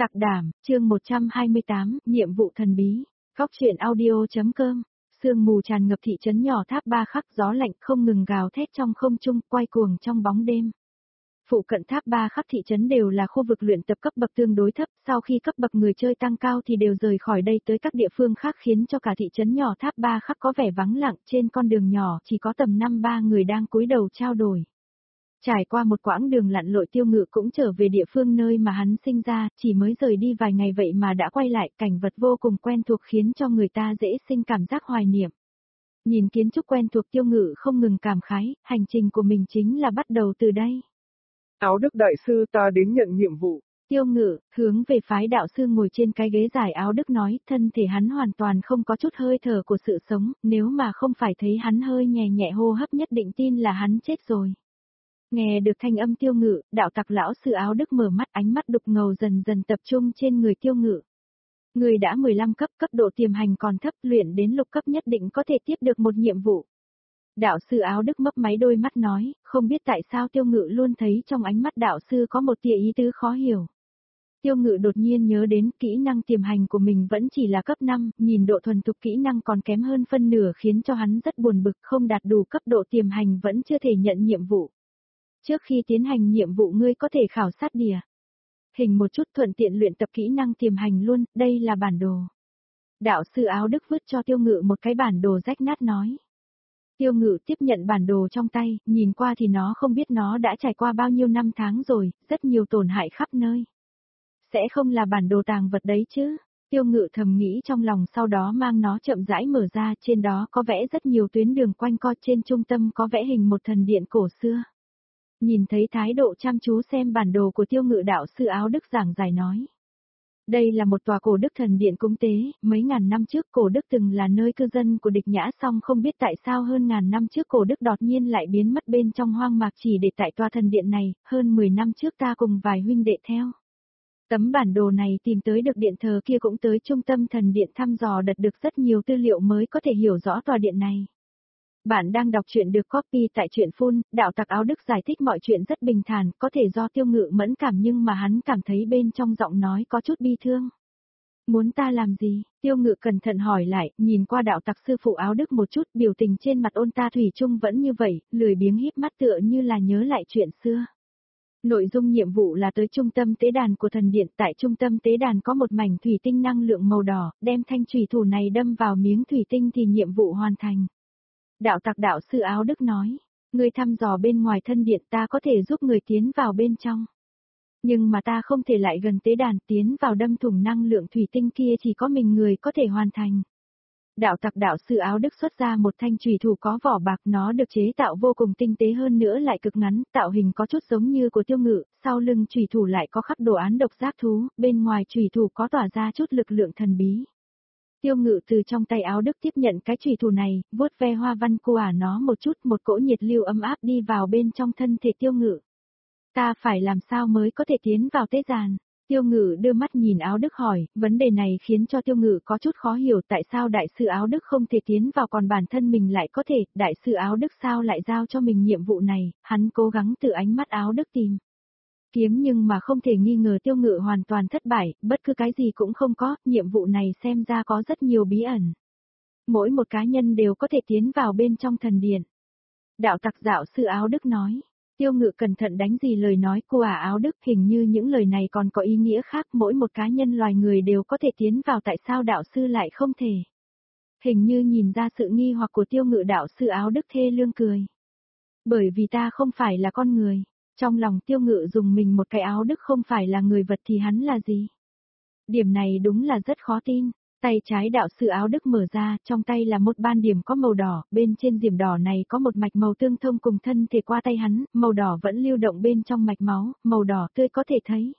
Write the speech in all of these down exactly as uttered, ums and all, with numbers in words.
Tặc đảm, chương một trăm hai mươi tám, nhiệm vụ thần bí. Góc truyện audio.com. Sương mù tràn ngập thị trấn nhỏ Tháp Ba Khắc, gió lạnh không ngừng gào thét trong không trung, quay cuồng trong bóng đêm. Phụ cận Tháp Ba Khắc thị trấn đều là khu vực luyện tập cấp bậc tương đối thấp, sau khi cấp bậc người chơi tăng cao thì đều rời khỏi đây tới các địa phương khác, khiến cho cả thị trấn nhỏ Tháp Ba Khắc có vẻ vắng lặng. Trên con đường nhỏ chỉ có tầm năm ba người đang cúi đầu trao đổi. Trải qua một quãng đường lặn lội, Tiêu Ngự cũng trở về địa phương nơi mà hắn sinh ra, chỉ mới rời đi vài ngày vậy mà đã quay lại, cảnh vật vô cùng quen thuộc khiến cho người ta dễ sinh cảm giác hoài niệm. Nhìn kiến trúc quen thuộc, Tiêu Ngự không ngừng cảm khái, hành trình của mình chính là bắt đầu từ đây. Áo Đức đại sư, ta đến nhận nhiệm vụ. Tiêu Ngự, hướng về phái đạo sư ngồi trên cái ghế dài, Áo Đức nói, thân thể hắn hoàn toàn không có chút hơi thở của sự sống, nếu mà không phải thấy hắn hơi nhẹ nhẹ hô hấp nhất định tin là hắn chết rồi. Nghe được thanh âm Tiêu Ngự, đạo tặc lão sư Áo Đức mở mắt, ánh mắt đục ngầu dần dần tập trung trên người Tiêu Ngự. Người đã mười lăm cấp, cấp độ tiềm hành còn thấp, luyện đến lục cấp nhất định có thể tiếp được một nhiệm vụ. Đạo sư Áo Đức mấp máy đôi mắt nói, không biết tại sao Tiêu Ngự luôn thấy trong ánh mắt đạo sư có một tia ý tứ khó hiểu. Tiêu Ngự đột nhiên nhớ đến kỹ năng tiềm hành của mình vẫn chỉ là cấp năm, nhìn độ thuần thục kỹ năng còn kém hơn phân nửa khiến cho hắn rất buồn bực, không đạt đủ cấp độ tiềm hành vẫn chưa thể nhận nhiệm vụ. Trước khi tiến hành nhiệm vụ ngươi có thể khảo sát địa hình một chút, thuận tiện luyện tập kỹ năng tiềm hành luôn, đây là bản đồ. Đạo sư Áo Đức vứt cho Tiêu Ngự một cái bản đồ rách nát nói. Tiêu Ngự tiếp nhận bản đồ trong tay, nhìn qua thì nó không biết nó đã trải qua bao nhiêu năm tháng rồi, rất nhiều tổn hại khắp nơi. Sẽ không là bản đồ tàng vật đấy chứ? Tiêu Ngự thầm nghĩ trong lòng, sau đó mang nó chậm rãi mở ra, trên đó có vẽ rất nhiều tuyến đường quanh co, trên trung tâm có vẽ hình một thần điện cổ xưa. Nhìn thấy thái độ chăm chú xem bản đồ của Tiêu Ngự, đạo sư Áo Đức giảng giải nói. Đây là một tòa cổ đức thần điện cúng tế, mấy ngàn năm trước cổ đức từng là nơi cư dân của địch Nhã, song không biết tại sao hơn ngàn năm trước cổ đức đột nhiên lại biến mất bên trong hoang mạc, chỉ để tại tòa thần điện này, hơn mười năm trước ta cùng vài huynh đệ theo tấm bản đồ này tìm tới được điện thờ kia, cũng tới trung tâm thần điện thăm dò, đạt được rất nhiều tư liệu mới có thể hiểu rõ tòa điện này. Bạn đang đọc truyện được copy tại truyện Phun, đạo tặc Áo Đức giải thích mọi chuyện rất bình thản, có thể do Tiêu Ngự mẫn cảm nhưng mà hắn cảm thấy bên trong giọng nói có chút bi thương. Muốn ta làm gì? Tiêu Ngự cẩn thận hỏi lại, nhìn qua đạo tặc sư phụ Áo Đức một chút, biểu tình trên mặt ôn ta thủy chung vẫn như vậy, lười biếng híp mắt tựa như là nhớ lại chuyện xưa. Nội dung nhiệm vụ là tới trung tâm tế đàn của thần điện, tại trung tâm tế đàn có một mảnh thủy tinh năng lượng màu đỏ, đem thanh chủy thủ này đâm vào miếng thủy tinh thì nhiệm vụ hoàn thành. Đạo tặc đạo sư Áo Đức nói, người thăm dò bên ngoài thân điện, ta có thể giúp người tiến vào bên trong. Nhưng mà ta không thể lại gần tế đàn, tiến vào đâm thủng năng lượng thủy tinh kia chỉ có mình người có thể hoàn thành. Đạo tặc đạo sư Áo Đức xuất ra một thanh chùy thủ có vỏ bạc, nó được chế tạo vô cùng tinh tế hơn nữa lại cực ngắn, tạo hình có chút giống như của Tiêu Ngự, sau lưng chùy thủ lại có khắc đồ án độc giác thú, bên ngoài chùy thủ có tỏa ra chút lực lượng thần bí. Tiêu Ngự từ trong tay Áo Đức tiếp nhận cái chùy thủ này, vuốt ve hoa văn của ả nó một chút, một cỗ nhiệt lưu ấm áp đi vào bên trong thân thể Tiêu Ngự. Ta phải làm sao mới có thể tiến vào tế đàn? Tiêu Ngự đưa mắt nhìn Áo Đức hỏi, vấn đề này khiến cho Tiêu Ngự có chút khó hiểu, tại sao đại sư Áo Đức không thể tiến vào còn bản thân mình lại có thể, đại sư Áo Đức sao lại giao cho mình nhiệm vụ này, hắn cố gắng từ ánh mắt Áo Đức tìm kiếm nhưng mà không thể nghi ngờ Tiêu Ngự hoàn toàn thất bại, bất cứ cái gì cũng không có, nhiệm vụ này xem ra có rất nhiều bí ẩn. Mỗi một cá nhân đều có thể tiến vào bên trong thần điện. Đạo tặc đạo sư Áo Đức nói. Tiêu Ngự cẩn thận đánh gì lời nói của ả Áo Đức, hình như những lời này còn có ý nghĩa khác, mỗi một cá nhân loài người đều có thể tiến vào, tại sao đạo sư lại không thể? Hình như nhìn ra sự nghi hoặc của Tiêu Ngự, đạo sư Áo Đức thê lương cười. Bởi vì ta không phải là con người. Trong lòng Tiêu Ngự dùng mình một cái, Áo Đức không phải là người vật thì hắn là gì? Điểm này đúng là rất khó tin. Tay trái đạo sư Áo Đức mở ra, trong tay là một ban điểm có màu đỏ, bên trên điểm đỏ này có một mạch màu tương thông cùng thân thể qua tay hắn, màu đỏ vẫn lưu động bên trong mạch máu, màu đỏ tươi có thể thấy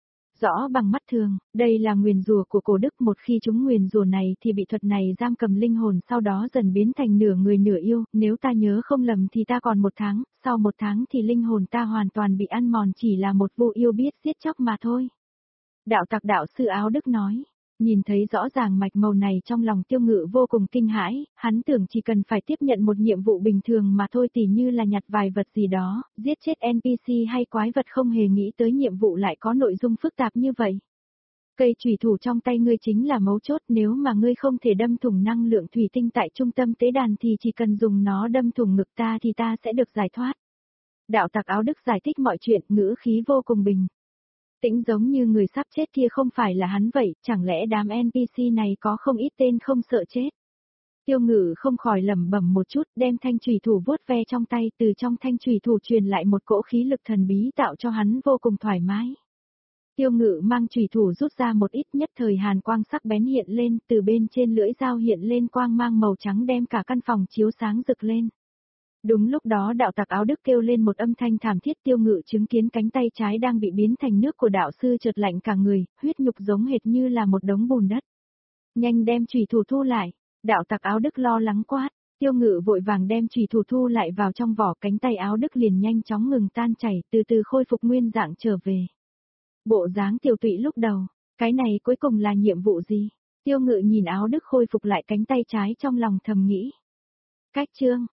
rõ bằng mắt thường, đây là nguyền rủa của cổ đức, một khi chúng nguyền rủa này thì bị thuật này giam cầm linh hồn, sau đó dần biến thành nửa người nửa yêu, nếu ta nhớ không lầm thì ta còn một tháng, sau một tháng thì linh hồn ta hoàn toàn bị ăn mòn, chỉ là một vô yêu biết giết chóc mà thôi. Đạo tặc đạo sư Áo Đức nói. Nhìn thấy rõ ràng mạch màu này trong lòng Tiêu Ngự vô cùng kinh hãi, hắn tưởng chỉ cần phải tiếp nhận một nhiệm vụ bình thường mà thôi, tỉ như là nhặt vài vật gì đó, giết chết en pê xê hay quái vật, không hề nghĩ tới nhiệm vụ lại có nội dung phức tạp như vậy. Cây chủy thủ trong tay ngươi chính là mấu chốt, nếu mà ngươi không thể đâm thủng năng lượng thủy tinh tại trung tâm tế đàn thì chỉ cần dùng nó đâm thủng ngực ta thì ta sẽ được giải thoát. Đạo tặc áo Đức giải thích mọi chuyện, ngữ khí vô cùng bình tĩnh, giống như người sắp chết kia không phải là hắn vậy, chẳng lẽ đám en pê xê này có không ít tên không sợ chết. Tiêu Ngự không khỏi lẩm bẩm một chút, đem thanh chủy thủ vuốt ve trong tay, từ trong thanh chủy thủ truyền lại một cỗ khí lực thần bí tạo cho hắn vô cùng thoải mái. Tiêu Ngự mang chủy thủ rút ra một ít, nhất thời hàn quang sắc bén hiện lên, từ bên trên lưỡi dao hiện lên quang mang màu trắng đem cả căn phòng chiếu sáng rực lên. Đúng lúc đó đạo tặc áo Đức kêu lên một âm thanh thảm thiết, Tiêu Ngự chứng kiến cánh tay trái đang bị biến thành nước của đạo sư chợt lạnh cả người, huyết nhục giống hệt như là một đống bùn đất. Nhanh đem chủy thủ thu lại, đạo tặc áo Đức lo lắng quát. Tiêu Ngự vội vàng đem chủy thủ thu lại vào trong vỏ, cánh tay áo Đức liền nhanh chóng ngừng tan chảy, từ từ khôi phục nguyên dạng trở về. Bộ dáng Tiểu Tụy lúc đầu, cái này cuối cùng là nhiệm vụ gì? Tiêu Ngự nhìn áo Đức khôi phục lại cánh tay trái trong lòng thầm nghĩ. Cách chương